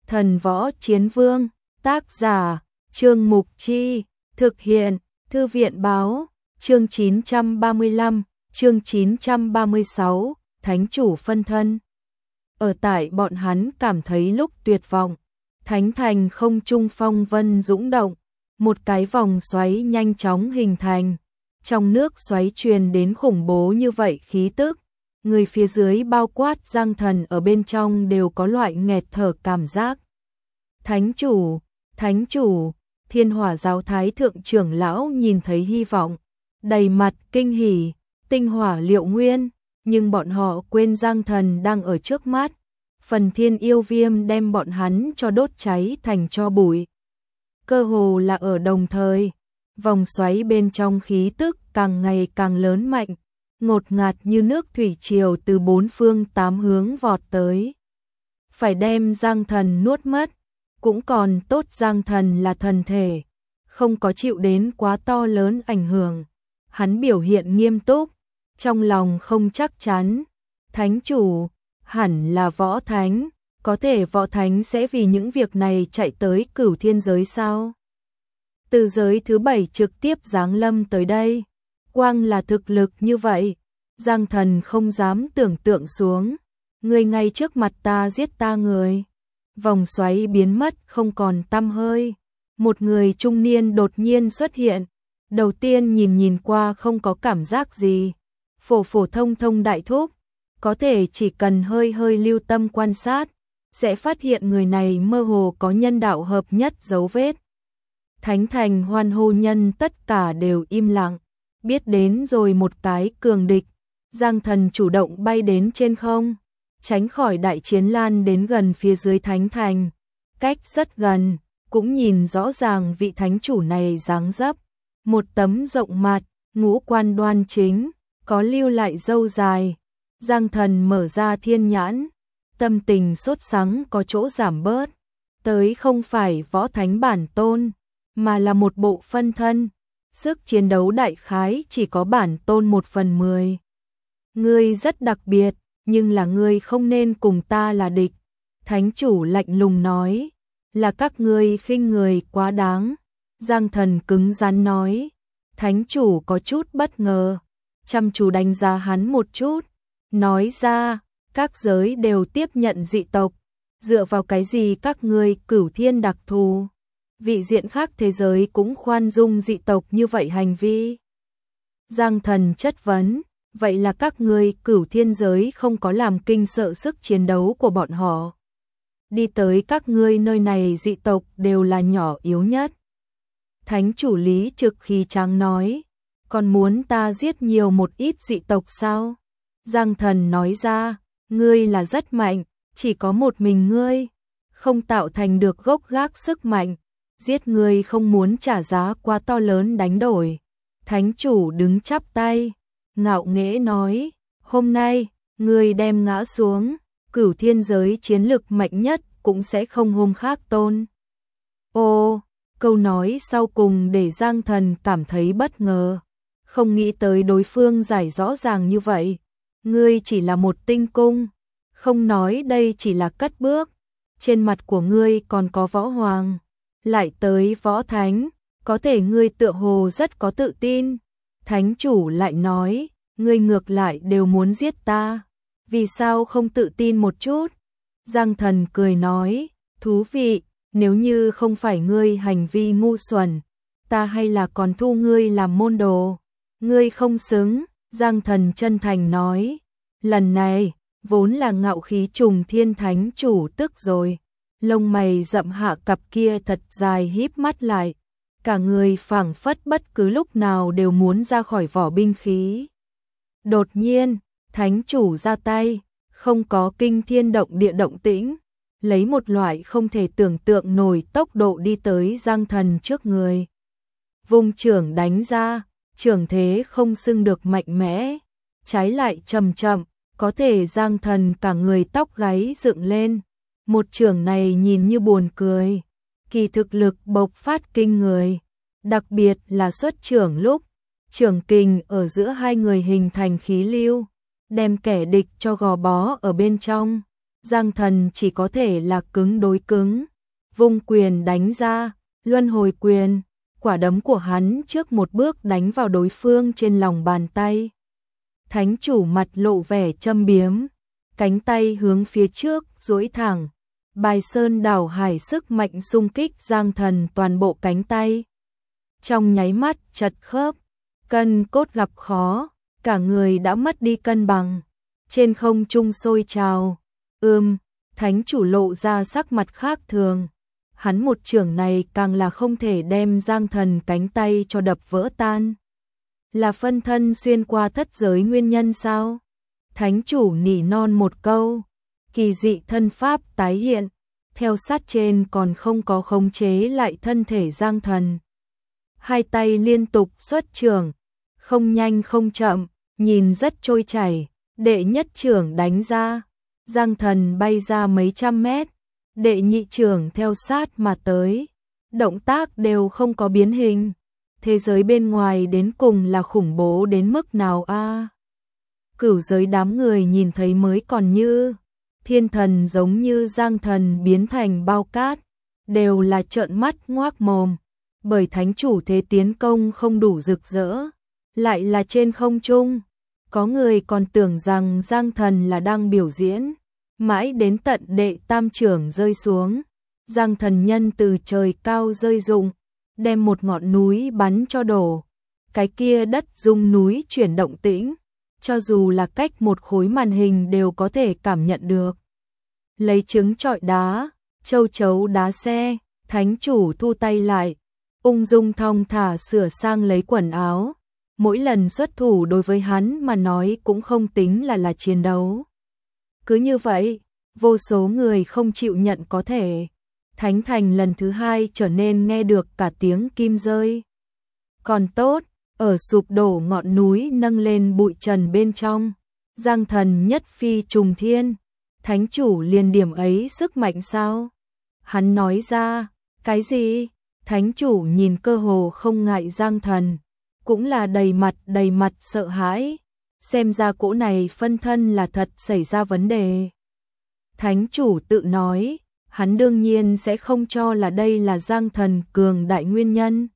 Thần Võ Chiến Vương, tác giả, Trương Mục Chi, thực hiện, Thư viện Báo, chương 935, chương 936, Thánh Chủ phân thân. Ở tại bọn hắn cảm thấy lúc tuyệt vọng, Thánh Thành không trung phong vân dũng động, một cái vòng xoáy nhanh chóng hình thành, trong nước xoáy truyền đến khủng bố như vậy khí tức. Người phía dưới bao quát Giang Thần ở bên trong đều có loại nghẹt thở cảm giác. Thánh chủ, Thiên Hỏa giáo thái thượng trưởng lão nhìn thấy hy vọng, đầy mặt kinh hỉ, tinh hỏa liệu nguyên, nhưng bọn họ quên Giang Thần đang ở trước mắt. Phần thiên yêu viêm đem bọn hắn cho đốt cháy thành tro bụi. Cơ hồ là ở đồng thời, vòng xoáy bên trong khí tức càng ngày càng lớn mạnh, ngột ngạt như nước thủy triều từ bốn phương tám hướng vọt tới. Phải đem Giang Thần nuốt mất, cũng còn tốt Giang Thần là thần thể, không có chịu đến quá to lớn ảnh hưởng. Hắn biểu hiện nghiêm túc, trong lòng không chắc chắn. Thánh chủ, hẳn là võ thánh, có thể võ thánh sẽ vì những việc này chạy tới Cửu Thiên giới sao? Từ giới thứ 7 trực tiếp giáng lâm tới đây. Quang là thực lực như vậy, Giang Thần không dám tưởng tượng xuống. Người ngay trước mặt ta giết ta người. Vòng xoáy biến mất không còn tăm hơi. Một người trung niên đột nhiên xuất hiện. Đầu tiên nhìn qua không có cảm giác gì. Phổ thông đại thúc. Có thể chỉ cần hơi lưu tâm quan sát, sẽ phát hiện người này mơ hồ có nhân đạo hợp nhất dấu vết. Thánh Thành hoan hô nhân tất cả đều im lặng. Biết đến rồi một cái cường địch, Giang Thần chủ động bay đến trên không, tránh khỏi đại chiến lan đến gần phía dưới Thánh Thành. Cách rất gần, cũng nhìn rõ ràng vị thánh chủ này dáng dấp. Một tấm rộng mặt, ngũ quan đoan chính, có lưu lại râu dài. Giang Thần mở ra thiên nhãn, tâm tình sốt sắng có chỗ giảm bớt. Tới không phải võ thánh bản tôn, mà là một bộ phân thân. Sức chiến đấu đại khái chỉ có bản tôn 1/10. Ngươi rất đặc biệt, nhưng là ngươi không nên cùng ta là địch. Thánh chủ lạnh lùng nói, là các ngươi khinh người quá đáng. Giang Thần cứng rắn nói. Thánh chủ có chút bất ngờ, chăm chú đánh giá hắn một chút, nói ra, các giới đều tiếp nhận dị tộc, dựa vào cái gì các ngươi Cửu Thiên đặc thù? Vị diện khác thế giới cũng khoan dung dị tộc như vậy hành vi. Giang Thần chất vấn, vậy là các ngươi Cửu Thiên giới không có làm kinh sợ sức chiến đấu của bọn họ. Đi tới các ngươi nơi này dị tộc đều là nhỏ yếu nhất. Thánh chủ lý trực khí tráng nói, còn muốn ta giết nhiều một ít dị tộc sao? Giang Thần nói ra, ngươi là rất mạnh, chỉ có một mình ngươi, không tạo thành được gốc gác sức mạnh. Giết ngươi không muốn trả giá quá to lớn đánh đổi. Thánh chủ đứng chắp tay, ngạo nghễ nói, hôm nay, ngươi đem ngã xuống, Cửu Thiên giới chiến lực mạnh nhất cũng sẽ không hôm khác tôn. Ô, câu nói sau cùng để Giang Thần cảm thấy bất ngờ, không nghĩ tới đối phương giải rõ ràng như vậy. Ngươi chỉ là một tinh cung, không nói đây chỉ là cất bước, trên mặt của ngươi còn có võ hoàng. Lại tới võ thánh, có thể ngươi tựa hồ rất có tự tin. Thánh chủ lại nói, ngươi ngược lại đều muốn giết ta, vì sao không tự tin một chút? Giang Thần cười nói, thú vị, nếu như không phải ngươi hành vi ngu xuẩn, ta hay là còn thu ngươi làm môn đồ. Ngươi không xứng, Giang Thần chân thành nói, lần này, vốn là ngạo khí trùng thiên thánh chủ tức rồi. Lông mày rậm hạ cặp kia thật dài híp mắt lại, cả người phảng phất bất cứ lúc nào đều muốn ra khỏi vỏ binh khí. Đột nhiên, thánh chủ ra tay, không có kinh thiên động địa động tĩnh, lấy một loại không thể tưởng tượng nổi tốc độ đi tới Giang Thần trước người. Vung trưởng đánh ra, trưởng thế không xưng được mạnh mẽ, trái lại chậm, có thể Giang Thần cả người tóc gáy dựng lên. Một trưởng này nhìn như buồn cười, kỳ thực lực bộc phát kinh người, đặc biệt là xuất trưởng lúc, trưởng kình ở giữa hai người hình thành khí lưu, đem kẻ địch cho gò bó ở bên trong. Giang Thần chỉ có thể là cứng đối cứng, vung quyền đánh ra, luân hồi quyền, quả đấm của hắn trước một bước đánh vào đối phương trên lòng bàn tay. Thánh chủ mặt lộ vẻ châm biếm, cánh tay hướng phía trước duỗi thẳng, bài sơn đảo hải sức mạnh xung kích Giang Thần toàn bộ cánh tay. Trong nháy mắt chật khớp, cân cốt gặp khó, cả người đã mất đi cân bằng, trên không trung sôi trào. Thánh chủ lộ ra sắc mặt khác thường. Hắn một chưởng này càng là không thể đem Giang Thần cánh tay cho đập vỡ tan. Là phân thân xuyên qua thất giới nguyên nhân sao? Thánh chủ nỉ non một câu, kỳ dị thân pháp tái hiện, theo sát trên còn không có khống chế lại thân thể Giang Thần. Hai tay liên tục xuất chưởng, không nhanh không chậm, nhìn rất trôi chảy, đệ nhất chưởng đánh ra, Giang Thần bay ra mấy trăm mét, đệ nhị chưởng theo sát mà tới, động tác đều không có biến hình. Thế giới bên ngoài đến cùng là khủng bố đến mức nào a? Cửu giới đám người nhìn thấy mới còn như thiên thần, giống như Giang Thần biến thành bao cát, đều là trợn mắt ngoác mồm, bởi thánh chủ thế tiến công không đủ rực rỡ, lại là trên không trung. Có người còn tưởng rằng Giang Thần là đang biểu diễn, mãi đến tận đệ tam chưởng rơi xuống, Giang Thần nhân từ trời cao rơi rụng, đem một ngọn núi bắn cho đổ. Cái kia đất rung núi chuyển động tĩnh, cho dù là cách một khối màn hình đều có thể cảm nhận được. Lấy trứng trọi đá, châu chấu đá xe, thánh chủ thu tay lại, ung dung thong thả sửa sang lấy quần áo. Mỗi lần xuất thủ đối với hắn mà nói cũng không tính là chiến đấu. Cứ như vậy, vô số người không chịu nhận có thể. Thánh thành lần thứ hai trở nên nghe được cả tiếng kim rơi. Còn tốt, ở sụp đổ ngọn núi nâng lên bụi trần bên trong, Giang Thần nhất phi trùng thiên. Thánh chủ liền điểm ấy sức mạnh sao? Hắn nói ra, cái gì? Thánh chủ nhìn cơ hồ không ngại Giang Thần, cũng là đầy mặt sợ hãi. Xem ra cỗ này phân thân là thật xảy ra vấn đề. Thánh chủ tự nói, hắn đương nhiên sẽ không cho là đây là Giang Thần cường đại nguyên nhân.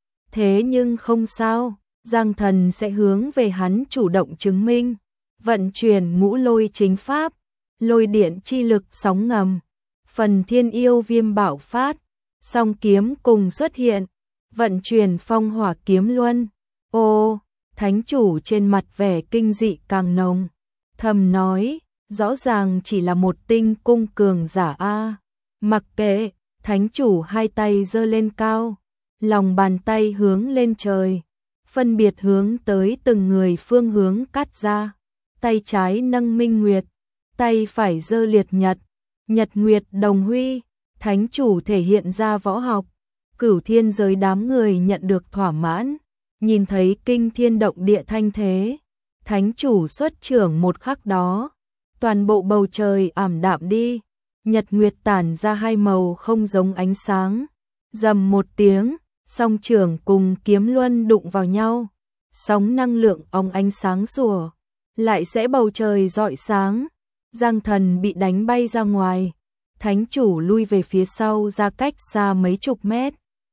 Thế nhưng không sao, Giang Thần sẽ hướng về hắn chủ động chứng minh, vận chuyển ngũ lôi chính pháp, lôi điện chi lực sóng ngầm, phần thiên yêu viêm bạo phát, song kiếm cùng xuất hiện, vận chuyển phong hỏa kiếm luân. Ô, thánh chủ trên mặt vẻ kinh dị càng nồng, thầm nói, rõ ràng chỉ là một tinh cung cường giả a. Mặc kệ, thánh chủ hai tay giơ lên cao, lòng bàn tay hướng lên trời, phân biệt hướng tới từng người phương hướng cắt ra. Tay trái nâng minh nguyệt, tay phải giơ liệt nhật, nhật nguyệt đồng huy. Thánh chủ thể hiện ra võ học, cửu thiên giới đám người nhận được thỏa mãn. Nhìn thấy kinh thiên động địa thanh thế, thánh chủ xuất chưởng một khắc đó, toàn bộ bầu trời ảm đạm đi, nhật nguyệt tản ra hai màu không giống ánh sáng. Rầm một tiếng, song chưởng cùng kiếm luân đụng vào nhau, sóng năng lượng óng ánh sáng sủa, lại sẽ bầu trời rọi sáng. Giang Thần bị đánh bay ra ngoài, thánh chủ lui về phía sau ra cách xa mấy chục mét.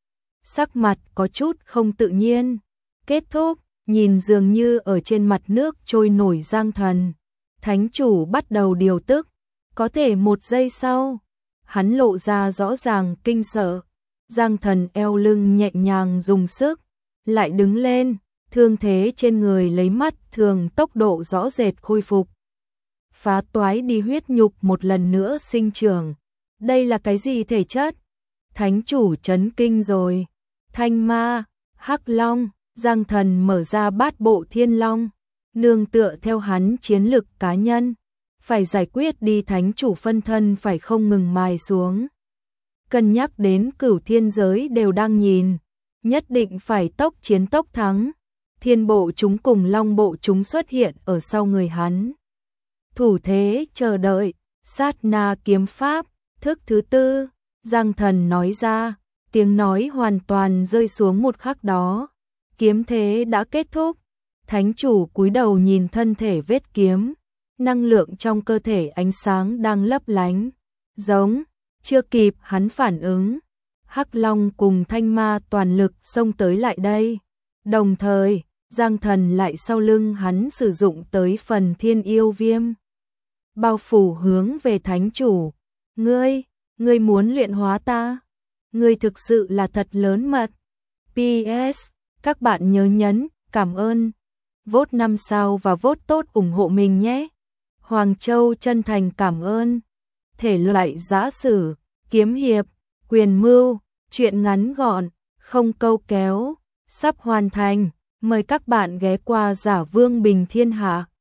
Sắc mặt có chút không tự nhiên. Kết thúc, nhìn dường như ở trên mặt nước trôi nổi Giang Thần, thánh chủ bắt đầu điều tức. Có thể một giây sau, hắn lộ ra rõ ràng kinh sợ. Giang Thần eo lưng nhẹ nhàng dùng sức, lại đứng lên, thương thế trên người lấy mắt thường tốc độ rõ rệt khôi phục. Phá toái đi huyết nhục một lần nữa sinh trưởng. Đây là cái gì thể chất? Thánh chủ chấn kinh rồi. Thanh ma, hắc long. Giang Thần mở ra bát bộ thiên long, nương tựa theo hắn chiến lực cá nhân, phải giải quyết đi thánh chủ phân thân phải không ngừng mài xuống. Cân nhắc đến cửu thiên giới đều đang nhìn, nhất định phải tốc chiến tốc thắng. Thiên bộ chúng cùng long bộ chúng xuất hiện ở sau người hắn. Thủ thế chờ đợi, sát na kiếm pháp, thức thứ tư, Giang Thần nói ra, tiếng nói hoàn toàn rơi xuống một khắc đó. Kiếm thế đã kết thúc, thánh chủ cúi đầu nhìn thân thể vết kiếm, năng lượng trong cơ thể ánh sáng đang lấp lánh, giống, chưa kịp hắn phản ứng. Hắc Long cùng Thanh Ma toàn lực xông tới lại đây. Đồng thời, Giang Thần lại sau lưng hắn sử dụng tới phần thiên yêu viêm. Bao phủ hướng về thánh chủ. Ngươi muốn luyện hóa ta? Ngươi thực sự là thật lớn mật. PS, các bạn nhớ nhấn, cảm ơn. Vote 5 sao và vote tốt ủng hộ mình nhé. Hoàng Châu chân thành cảm ơn. Thể loại giã sử, kiếm hiệp, quyền mưu, truyện ngắn gọn, không câu kéo, sắp hoàn thành. Mời các bạn ghé qua Giả Vương Bình Thiên Hạ.